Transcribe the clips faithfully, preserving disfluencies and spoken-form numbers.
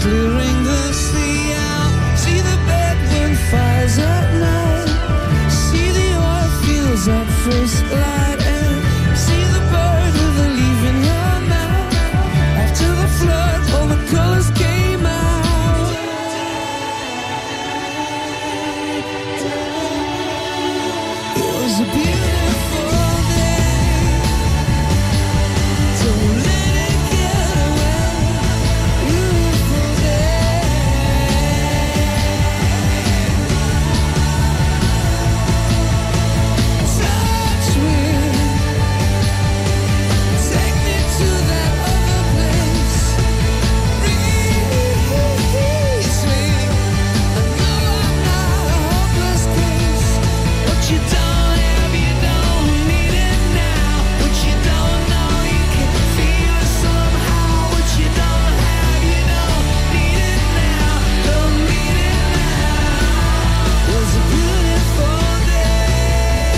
clearing the sea out. See the bedroom fires at night. See the oil fields at first light. And see the bird with a leaf in her mouth. After the flood, all the colors came out. It was a beautiful day. Don't let it get away. Beautiful day. Touch me. Take me to that other place. Release me. I know I'm not a hopeless case. What you don't have, you don't need it now. What you don't know, you can feel it somehow. What you don't have, you don't need it now. Don't need it now. It was a beautiful day.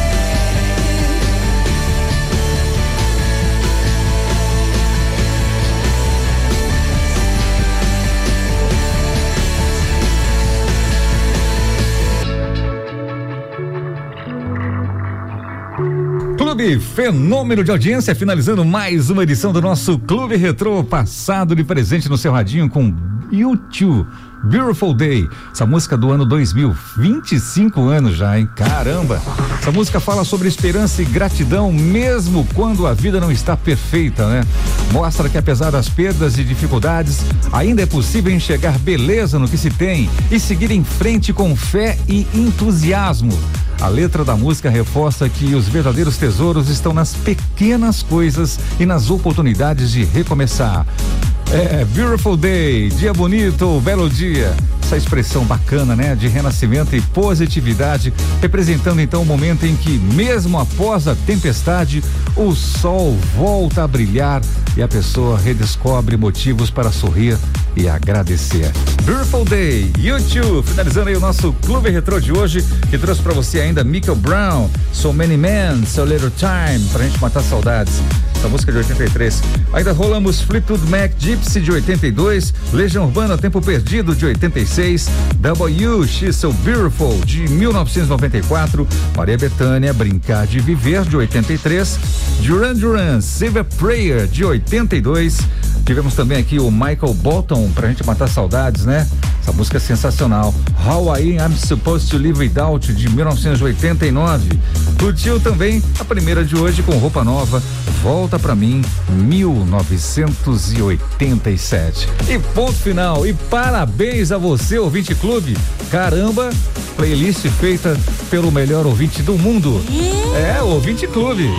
Clube Fenômeno de Audiência, finalizando mais uma edição do nosso Clube Retrô, passado de presente no seu radinho com U dois, Beautiful Day, essa música do ano dois mil, vinte e cinco anos já, hein? Caramba! Essa música fala sobre esperança e gratidão, mesmo quando a vida não está perfeita, né? Mostra que apesar das perdas e dificuldades, ainda é possível enxergar beleza no que se tem e seguir em frente com fé e entusiasmo. A letra da música reforça que os verdadeiros tesouros estão nas pequenas coisas e nas oportunidades de recomeçar. É, Beautiful Day, dia bonito, belo dia. Essa expressão bacana, né? De renascimento e positividade, representando então o momento em que, mesmo após a tempestade, o sol volta a brilhar e a pessoa redescobre motivos para sorrir e agradecer. Beautiful Day, U dois, finalizando aí o nosso Clube Retrô de hoje, que trouxe pra você ainda Michael Brown, So Many Men, So Little Time, pra gente matar saudades. Essa música de oitenta e três. Ainda rolamos Fleetwood Mac, Gypsy de oitenta e dois, Legião Urbana, Tempo Perdido de oitenta e seis, W, She's So Beautiful de mil novecentos e noventa e quatro, Maria Bethânia, Brincar de Viver de oitenta e três, Duran Duran, Save a Prayer de oitenta e dois. Tivemos também aqui o Michael Bolton, pra gente matar saudades, né? Essa música é sensacional. How I Am Supposed to Live Without de mil novecentos e oitenta e nove. Curtiu também a primeira de hoje com roupa nova, Volta Pra Mim, mil novecentos e oitenta e sete. E ponto final. E parabéns a você, ouvinte clube. Caramba, playlist feita pelo melhor ouvinte do mundo. É, o Ouvinte Clube.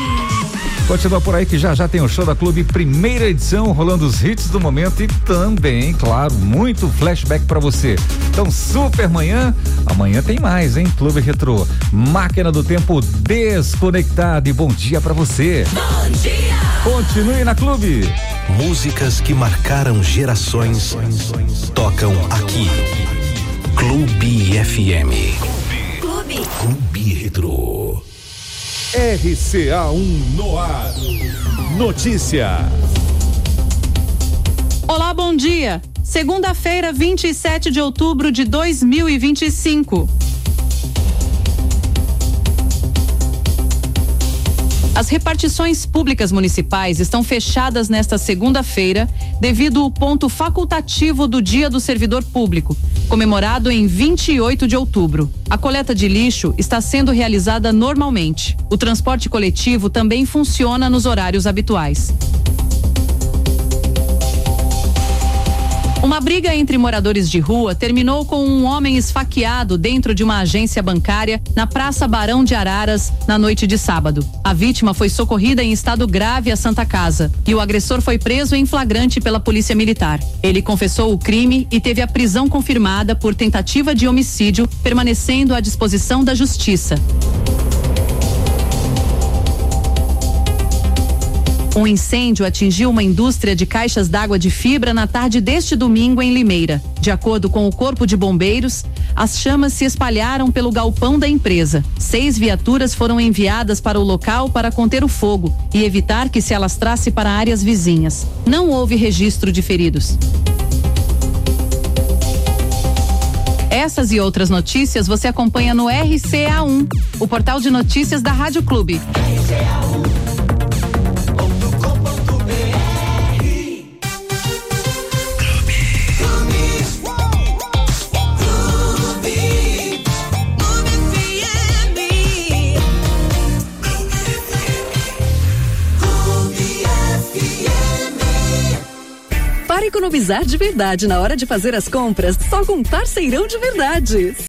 Continua por aí que já já tem o show da Clube, primeira edição, rolando os hits do momento e também, claro, muito flashback pra você. Então, super manhã, amanhã tem mais, hein? Clube Retrô, máquina do tempo desconectada, e bom dia pra você. Bom dia! Continue na Clube. Músicas que marcaram gerações tocam aqui. Clube F M. Clube. Clube Retrô. R C A um no ar. Notícia. Olá, bom dia. Segunda-feira, vinte e sete de outubro de dois mil e vinte e cinco. As repartições públicas municipais estão fechadas nesta segunda-feira devido ao ponto facultativo do Dia do Servidor Público, comemorado em vinte e oito de outubro. A coleta de lixo está sendo realizada normalmente. O transporte coletivo também funciona nos horários habituais. Uma briga entre moradores de rua terminou com um homem esfaqueado dentro de uma agência bancária na Praça Barão de Araras na noite de sábado. A vítima foi socorrida em estado grave à Santa Casa e o agressor foi preso em flagrante pela Polícia Militar. Ele confessou o crime e teve a prisão confirmada por tentativa de homicídio, permanecendo à disposição da Justiça. Um incêndio atingiu uma indústria de caixas d'água de fibra na tarde deste domingo em Limeira. De acordo com o Corpo de Bombeiros, as chamas se espalharam pelo galpão da empresa. Seis viaturas foram enviadas para o local para conter o fogo e evitar que se alastrasse para áreas vizinhas. Não houve registro de feridos. Essas e outras notícias você acompanha no R C A um, o portal de notícias da Rádio Clube. Para economizar de verdade na hora de fazer as compras, só com Parceirão de Verdade.